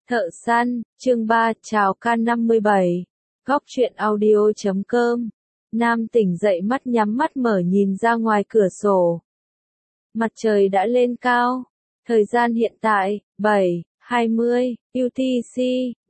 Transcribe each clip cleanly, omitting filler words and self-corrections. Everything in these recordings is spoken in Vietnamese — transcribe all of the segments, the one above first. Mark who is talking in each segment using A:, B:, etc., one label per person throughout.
A: Thợ săn, chương 3, chào K57. Góc truyện audio.com. Nam tỉnh dậy mắt nhắm mắt mở nhìn ra ngoài cửa sổ. Mặt trời đã lên cao. Thời gian hiện tại, 7:20, UTC,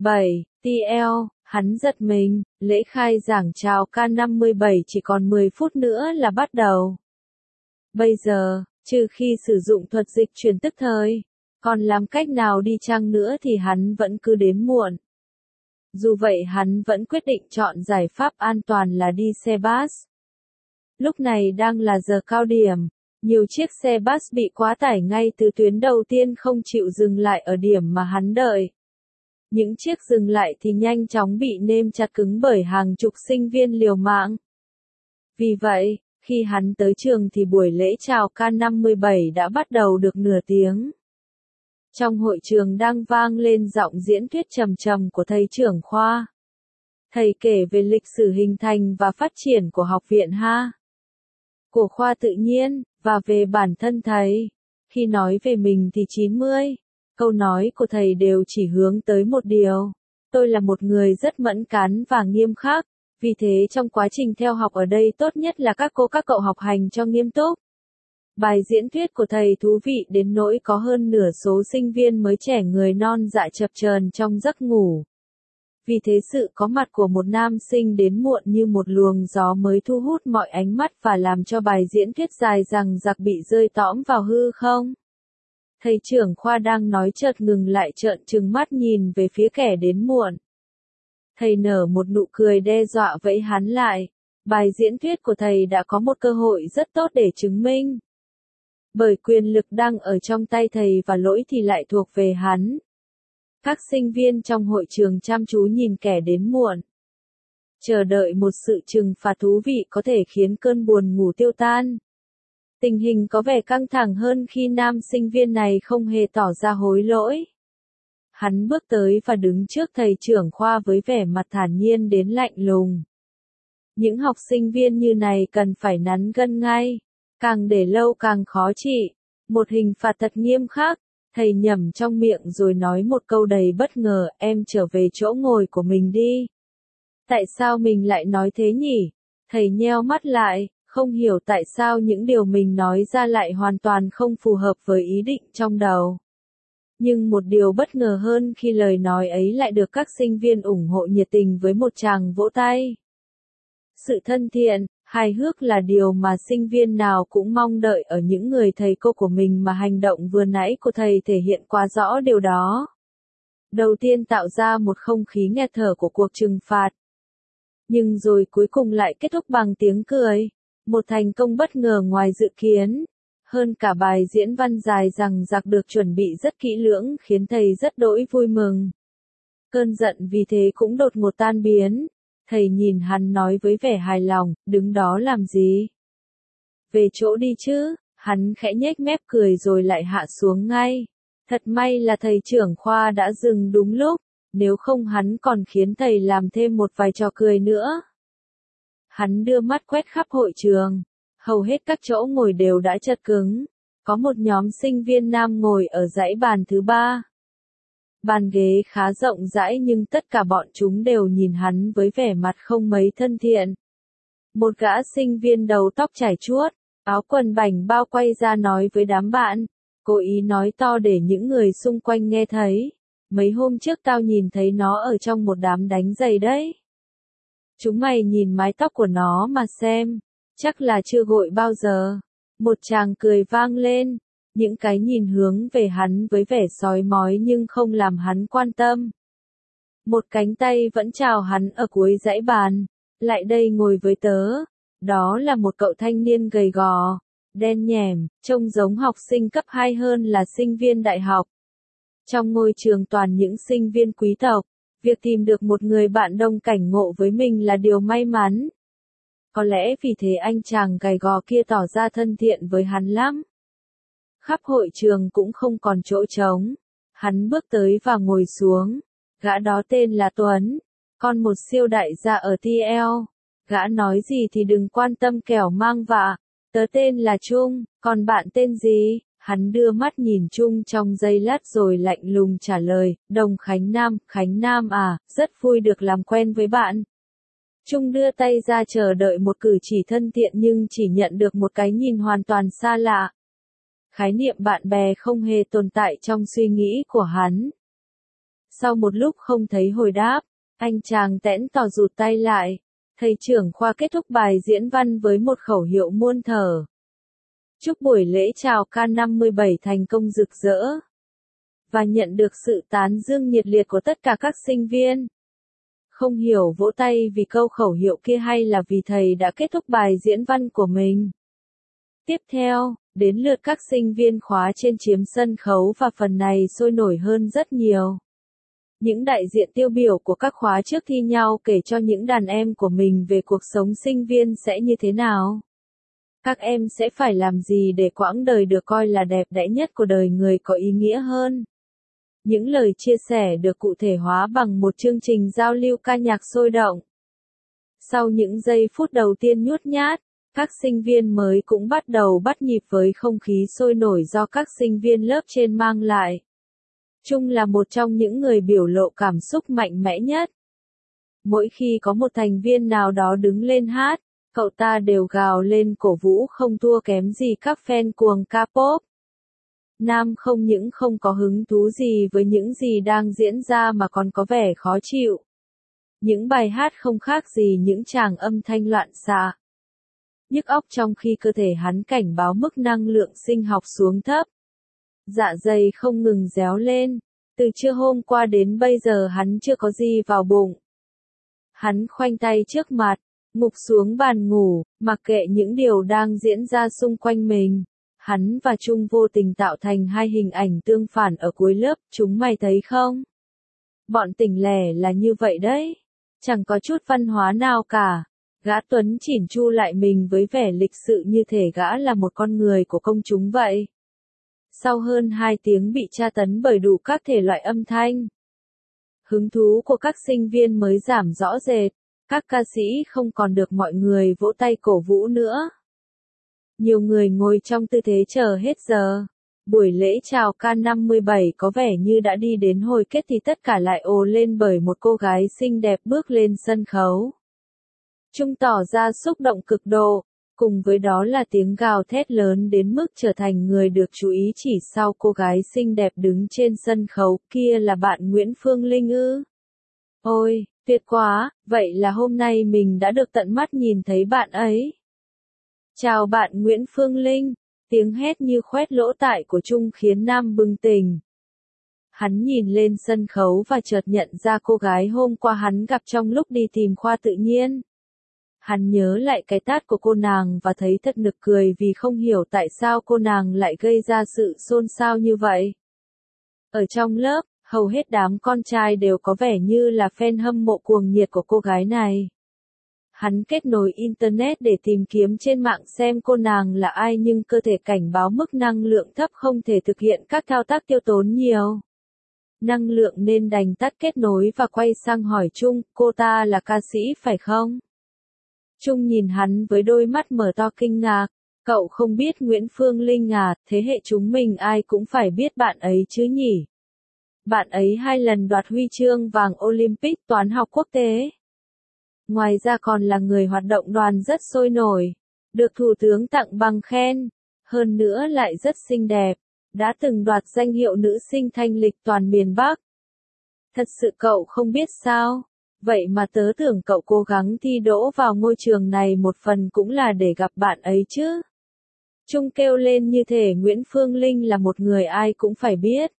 A: 7:TL. Hắn giật mình, lễ khai giảng chào K57 chỉ còn 10 phút nữa là bắt đầu. Bây giờ, trừ khi sử dụng thuật dịch chuyển tức thời, còn làm cách nào đi chăng nữa thì hắn vẫn cứ đến muộn. Dù vậy hắn vẫn quyết định chọn giải pháp an toàn là đi xe bus. Lúc này đang là giờ cao điểm, nhiều chiếc xe bus bị quá tải ngay từ tuyến đầu tiên không chịu dừng lại ở điểm mà hắn đợi. Những chiếc dừng lại thì nhanh chóng bị nêm chặt cứng bởi hàng chục sinh viên liều mạng. Vì vậy, khi hắn tới trường thì buổi lễ chào K57 đã bắt đầu được nửa tiếng. Trong hội trường đang vang lên giọng diễn thuyết trầm trầm của thầy trưởng khoa. Thầy kể về lịch sử hình thành và phát triển của học viện của khoa tự nhiên, và về bản thân thầy. Khi nói về mình thì 90 câu nói của thầy đều chỉ hướng tới một điều. Tôi là một người rất mẫn cán và nghiêm khắc, vì thế trong quá trình theo học ở đây tốt nhất là các cậu học hành cho nghiêm túc. Bài diễn thuyết của thầy thú vị đến nỗi có hơn nửa số sinh viên mới trẻ người non dạ chập chờn trong giấc ngủ. Vì thế sự có mặt của một nam sinh đến muộn như một luồng gió mới thu hút mọi ánh mắt và làm cho bài diễn thuyết dài dằng dặc bị rơi tõm vào hư không. Thầy trưởng khoa đang nói chợt ngừng lại trợn trừng mắt nhìn về phía kẻ đến muộn. Thầy nở một nụ cười đe dọa vẫy hắn lại. Bài diễn thuyết của thầy đã có một cơ hội rất tốt để chứng minh. Bởi quyền lực đang ở trong tay thầy và lỗi thì lại thuộc về hắn. Các sinh viên trong hội trường chăm chú nhìn kẻ đến muộn. Chờ đợi một sự trừng phạt thú vị có thể khiến cơn buồn ngủ tiêu tan. Tình hình có vẻ căng thẳng hơn khi nam sinh viên này không hề tỏ ra hối lỗi. Hắn bước tới và đứng trước thầy trưởng khoa với vẻ mặt thản nhiên đến lạnh lùng. Những học sinh viên như này cần phải nắn gân ngay. Càng để lâu càng khó trị. Một hình phạt thật nghiêm khắc. Thầy nhẩm trong miệng rồi nói một câu đầy bất ngờ, em trở về chỗ ngồi của mình đi. Tại sao mình lại nói thế nhỉ? Thầy nheo mắt lại, không hiểu tại sao những điều mình nói ra lại hoàn toàn không phù hợp với ý định trong đầu. Nhưng một điều bất ngờ hơn khi lời nói ấy lại được các sinh viên ủng hộ nhiệt tình với một tràng vỗ tay. Sự thân thiện, hài hước là điều mà sinh viên nào cũng mong đợi ở những người thầy cô của mình mà hành động vừa nãy của thầy thể hiện quá rõ điều đó. Đầu tiên tạo ra một không khí nghẹt thở của cuộc trừng phạt. Nhưng rồi cuối cùng lại kết thúc bằng tiếng cười. Một thành công bất ngờ ngoài dự kiến. Hơn cả bài diễn văn dài dằng dặc được chuẩn bị rất kỹ lưỡng khiến thầy rất đỗi vui mừng. Cơn giận vì thế cũng đột ngột tan biến. Thầy nhìn hắn nói với vẻ hài lòng, đứng đó làm gì? Về chỗ đi chứ, hắn khẽ nhếch mép cười rồi lại hạ xuống ngay. Thật may là thầy trưởng khoa đã dừng đúng lúc, nếu không hắn còn khiến thầy làm thêm một vài trò cười nữa. Hắn đưa mắt quét khắp hội trường, hầu hết các chỗ ngồi đều đã chật cứng. Có một nhóm sinh viên nam ngồi ở dãy bàn thứ 3. Bàn ghế khá rộng rãi nhưng tất cả bọn chúng đều nhìn hắn với vẻ mặt không mấy thân thiện. Một gã sinh viên đầu tóc chải chuốt, áo quần bảnh bao quay ra nói với đám bạn, cố ý nói to để những người xung quanh nghe thấy. Mấy hôm trước tao nhìn thấy nó ở trong một đám đánh giày đấy. Chúng mày nhìn mái tóc của nó mà xem, chắc là chưa gội bao giờ. Một tràng cười vang lên. Những cái nhìn hướng về hắn với vẻ sói mói nhưng không làm hắn quan tâm. Một cánh tay vẫn chào hắn ở cuối dãy bàn. Lại đây ngồi với tớ. Đó là một cậu thanh niên gầy gò, đen nhẻm, trông giống học sinh cấp 2 hơn là sinh viên đại học. Trong ngôi trường toàn những sinh viên quý tộc, việc tìm được một người bạn đồng cảnh ngộ với mình là điều may mắn. Có lẽ vì thế anh chàng gầy gò kia tỏ ra thân thiện với hắn lắm. Khắp hội trường cũng không còn chỗ trống. Hắn bước tới và ngồi xuống. Gã đó tên là Tuấn, con một siêu đại gia ở TL. Gã nói gì thì đừng quan tâm kẻo mang vạ. Tớ tên là Trung, còn bạn tên gì? Hắn đưa mắt nhìn Trung trong giây lát rồi lạnh lùng trả lời, Đồng Khánh Nam à, rất vui được làm quen với bạn. Trung đưa tay ra chờ đợi một cử chỉ thân thiện nhưng chỉ nhận được một cái nhìn hoàn toàn xa lạ. Khái niệm bạn bè không hề tồn tại trong suy nghĩ của hắn. Sau một lúc không thấy hồi đáp, anh chàng tẽn tỏ rụt tay lại. Thầy trưởng khoa kết thúc bài diễn văn với một khẩu hiệu muôn thở. Chúc buổi lễ chào K57 thành công rực rỡ. Và nhận được sự tán dương nhiệt liệt của tất cả các sinh viên. Không hiểu vỗ tay vì câu khẩu hiệu kia hay là vì thầy đã kết thúc bài diễn văn của mình. Tiếp theo, đến lượt các sinh viên khóa trên chiếm sân khấu và phần này sôi nổi hơn rất nhiều. Những đại diện tiêu biểu của các khóa trước thi nhau kể cho những đàn em của mình về cuộc sống sinh viên sẽ như thế nào. Các em sẽ phải làm gì để quãng đời được coi là đẹp đẽ nhất của đời người có ý nghĩa hơn. Những lời chia sẻ được cụ thể hóa bằng một chương trình giao lưu ca nhạc sôi động. Sau những giây phút đầu tiên nhút nhát, các sinh viên mới cũng bắt đầu bắt nhịp với không khí sôi nổi do các sinh viên lớp trên mang lại. Trung là một trong những người biểu lộ cảm xúc mạnh mẽ nhất. Mỗi khi có một thành viên nào đó đứng lên hát, cậu ta đều gào lên cổ vũ không thua kém gì các fan cuồng K-pop. Nam không những không có hứng thú gì với những gì đang diễn ra mà còn có vẻ khó chịu. Những bài hát không khác gì những tràng âm thanh loạn xạ. Nhức óc trong khi cơ thể hắn cảnh báo mức năng lượng sinh học xuống thấp. Dạ dày không ngừng réo lên. Từ trưa hôm qua đến bây giờ hắn chưa có gì vào bụng. Hắn khoanh tay trước mặt, ngục xuống bàn ngủ, mặc kệ những điều đang diễn ra xung quanh mình. Hắn và Trung vô tình tạo thành hai hình ảnh tương phản ở cuối lớp, chúng mày thấy không? Bọn tỉnh lẻ là như vậy đấy. Chẳng có chút văn hóa nào cả. Gã Tuấn chỉn chu lại mình với vẻ lịch sự như thể gã là một con người của công chúng vậy. Sau hơn 2 tiếng bị tra tấn bởi đủ các thể loại âm thanh, hứng thú của các sinh viên mới giảm rõ rệt, các ca sĩ không còn được mọi người vỗ tay cổ vũ nữa. Nhiều người ngồi trong tư thế chờ hết giờ. Buổi lễ chào K57 có vẻ như đã đi đến hồi kết thì tất cả lại ồ lên bởi một cô gái xinh đẹp bước lên sân khấu. Trung tỏ ra xúc động cực độ, cùng với đó là tiếng gào thét lớn đến mức trở thành người được chú ý chỉ sau cô gái xinh đẹp đứng trên sân khấu kia là bạn Nguyễn Phương Linh ư. Ôi, tuyệt quá, vậy là hôm nay mình đã được tận mắt nhìn thấy bạn ấy. Chào bạn Nguyễn Phương Linh, tiếng hét như khoét lỗ tai của Trung khiến Nam bừng tỉnh. Hắn nhìn lên sân khấu và chợt nhận ra cô gái hôm qua hắn gặp trong lúc đi tìm khoa tự nhiên. Hắn nhớ lại cái tát của cô nàng và thấy thật nực cười vì không hiểu tại sao cô nàng lại gây ra sự xôn xao như vậy. Ở trong lớp, hầu hết đám con trai đều có vẻ như là fan hâm mộ cuồng nhiệt của cô gái này. Hắn kết nối Internet để tìm kiếm trên mạng xem cô nàng là ai nhưng cơ thể cảnh báo mức năng lượng thấp không thể thực hiện các thao tác tiêu tốn nhiều. Năng lượng nên đành tắt kết nối và quay sang hỏi Trung, cô ta là ca sĩ phải không? Trung nhìn hắn với đôi mắt mở to kinh ngạc, cậu không biết Nguyễn Phương Linh à, thế hệ chúng mình ai cũng phải biết bạn ấy chứ nhỉ? Bạn ấy 2 lần đoạt huy chương vàng Olympic toán học quốc tế. Ngoài ra còn là người hoạt động đoàn rất sôi nổi, được Thủ tướng tặng bằng khen, hơn nữa lại rất xinh đẹp, đã từng đoạt danh hiệu nữ sinh thanh lịch toàn miền Bắc. Thật sự cậu không biết sao? Vậy mà tớ tưởng cậu cố gắng thi đỗ vào ngôi trường này một phần cũng là để gặp bạn ấy chứ. Trung kêu lên như thể Nguyễn Phương Linh là một người ai cũng phải biết.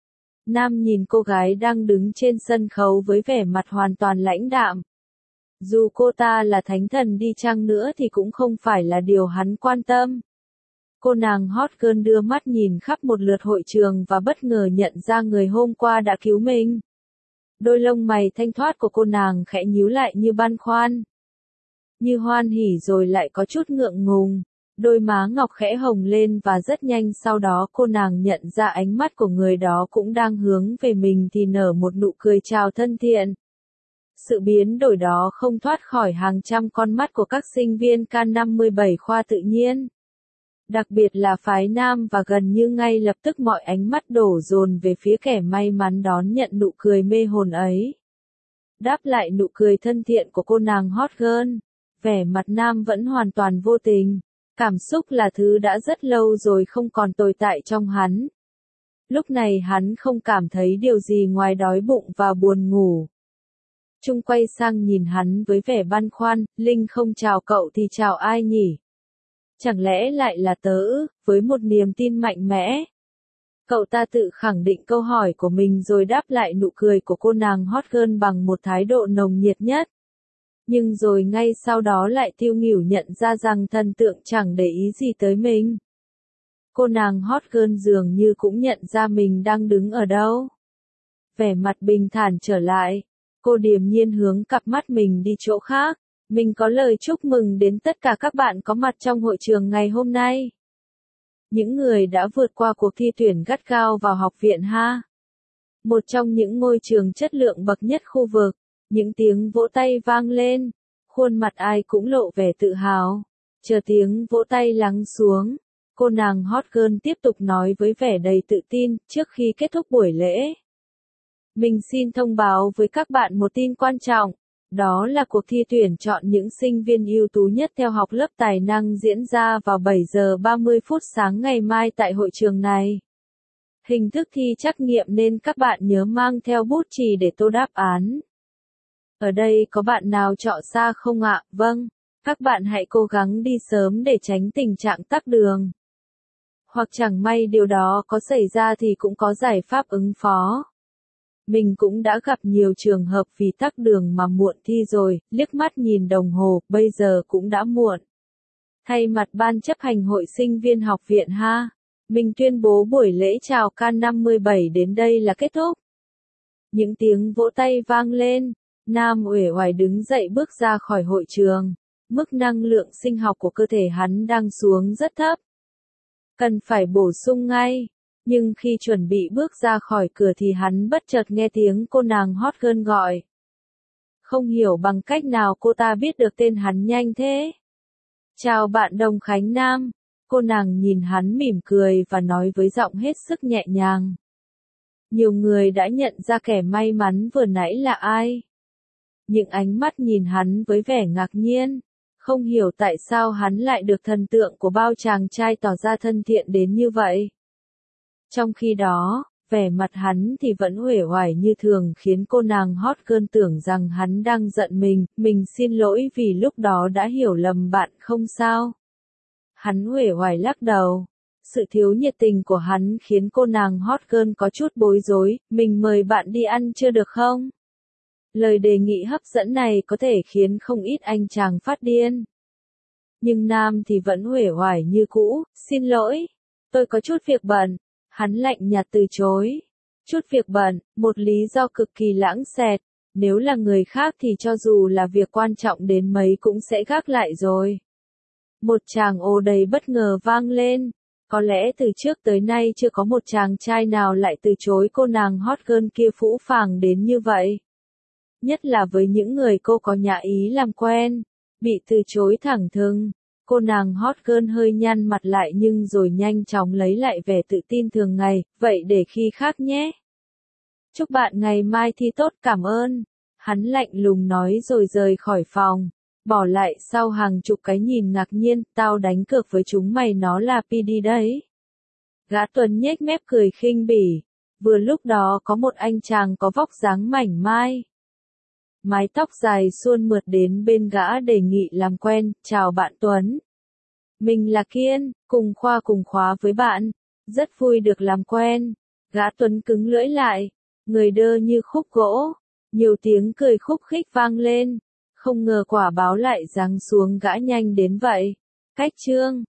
A: Nam nhìn cô gái đang đứng trên sân khấu với vẻ mặt hoàn toàn lãnh đạm. Dù cô ta là thánh thần đi chăng nữa thì cũng không phải là điều hắn quan tâm. Cô nàng hot girl đưa mắt nhìn khắp một lượt hội trường và bất ngờ nhận ra người hôm qua đã cứu mình. Đôi lông mày thanh thoát của cô nàng khẽ nhíu lại như băn khoăn. Như hoan hỉ rồi lại có chút ngượng ngùng. Đôi má ngọc khẽ hồng lên và rất nhanh sau đó cô nàng nhận ra ánh mắt của người đó cũng đang hướng về mình thì nở một nụ cười chào thân thiện. Sự biến đổi đó không thoát khỏi hàng trăm con mắt của các sinh viên K57 khoa tự nhiên. Đặc biệt là phái nam, và gần như ngay lập tức mọi ánh mắt đổ dồn về phía kẻ may mắn đón nhận nụ cười mê hồn ấy. Đáp lại nụ cười thân thiện của cô nàng hot girl, vẻ mặt nam vẫn hoàn toàn vô tình. Cảm xúc là thứ đã rất lâu rồi không còn tồn tại trong hắn. Lúc này hắn không cảm thấy điều gì ngoài đói bụng và buồn ngủ. Trung quay sang nhìn hắn với vẻ băn khoăn, Linh không chào cậu thì chào ai nhỉ? Chẳng lẽ lại là tớ, với một niềm tin mạnh mẽ. Cậu ta tự khẳng định câu hỏi của mình rồi đáp lại nụ cười của cô nàng hot girl bằng một thái độ nồng nhiệt nhất. Nhưng rồi ngay sau đó lại tiêu nghỉu nhận ra rằng thần tượng chẳng để ý gì tới mình. Cô nàng hot girl dường như cũng nhận ra mình đang đứng ở đâu. Vẻ mặt bình thản trở lại, cô điềm nhiên hướng cặp mắt mình đi chỗ khác. Mình có lời chúc mừng đến tất cả các bạn có mặt trong hội trường ngày hôm nay. Những người đã vượt qua cuộc thi tuyển gắt gao vào học viện ha. Một trong những ngôi trường chất lượng bậc nhất khu vực. Những tiếng vỗ tay vang lên. Khuôn mặt ai cũng lộ vẻ tự hào. Chờ tiếng vỗ tay lắng xuống, cô nàng hot girl tiếp tục nói với vẻ đầy tự tin trước khi kết thúc buổi lễ. Mình xin thông báo với các bạn một tin quan trọng. Đó là cuộc thi tuyển chọn những sinh viên ưu tú nhất theo học lớp tài năng diễn ra vào 7 giờ 30 phút sáng ngày mai tại hội trường này. Hình thức thi trắc nghiệm nên các bạn nhớ mang theo bút chì để tô đáp án. Ở đây có bạn nào chọn xa không ạ? Vâng, các bạn hãy cố gắng đi sớm để tránh tình trạng tắc đường. Hoặc chẳng may điều đó có xảy ra thì cũng có giải pháp ứng phó. Mình cũng đã gặp nhiều trường hợp vì tắc đường mà muộn thi rồi, liếc mắt nhìn đồng hồ, bây giờ cũng đã muộn. Thay mặt ban chấp hành hội sinh viên học viện ha, mình tuyên bố buổi lễ chào can 57 đến đây là kết thúc. Những tiếng vỗ tay vang lên, Nam uể oải đứng dậy bước ra khỏi hội trường. Mức năng lượng sinh học của cơ thể hắn đang xuống rất thấp. Cần phải bổ sung ngay. Nhưng khi chuẩn bị bước ra khỏi cửa thì hắn bất chợt nghe tiếng cô nàng hot girl gọi. Không hiểu bằng cách nào cô ta biết được tên hắn nhanh thế. Chào bạn Đồng Khánh Nam. Cô nàng nhìn hắn mỉm cười và nói với giọng hết sức nhẹ nhàng. Nhiều người đã nhận ra kẻ may mắn vừa nãy là ai. Những ánh mắt nhìn hắn với vẻ ngạc nhiên. Không hiểu tại sao hắn lại được thần tượng của bao chàng trai tỏ ra thân thiện đến như vậy. Trong khi đó, vẻ mặt hắn thì vẫn uể oải như thường khiến cô nàng hot girl tưởng rằng hắn đang giận mình xin lỗi vì lúc đó đã hiểu lầm bạn không sao. Hắn uể oải lắc đầu. Sự thiếu nhiệt tình của hắn khiến cô nàng hot girl có chút bối rối, mình mời bạn đi ăn chưa được không? Lời đề nghị hấp dẫn này có thể khiến không ít anh chàng phát điên. Nhưng Nam thì vẫn uể oải như cũ, xin lỗi, tôi có chút việc bận. Hắn lạnh nhạt từ chối. Chút việc bận, một lý do cực kỳ lãng xẹt. Nếu là người khác thì cho dù là việc quan trọng đến mấy cũng sẽ gác lại rồi. Một tràng ồ đầy bất ngờ vang lên. Có lẽ từ trước tới nay chưa có một chàng trai nào lại từ chối cô nàng hot girl kia phũ phàng đến như vậy. Nhất là với những người cô có nhã ý làm quen. Bị từ chối thẳng thừng. Cô nàng hot girl hơi nhăn mặt lại nhưng rồi nhanh chóng lấy lại vẻ tự tin thường ngày, vậy để khi khác nhé. Chúc bạn ngày mai thi tốt, cảm ơn. Hắn lạnh lùng nói rồi rời khỏi phòng. Bỏ lại sau hàng chục cái nhìn ngạc nhiên, tao đánh cược với chúng mày nó là PD đấy. Gã Tuấn nhếch mép cười khinh bỉ. Vừa lúc đó có một anh chàng có vóc dáng mảnh mai. Mái tóc dài suôn mượt đến bên gã đề nghị làm quen, chào bạn Tuấn. Mình là Kiên, cùng khoa cùng khóa với bạn. Rất vui được làm quen. Gã Tuấn cứng lưỡi lại. Người đơ như khúc gỗ. Nhiều tiếng cười khúc khích vang lên. Không ngờ quả báo lại giáng xuống gã nhanh đến vậy. Cách chương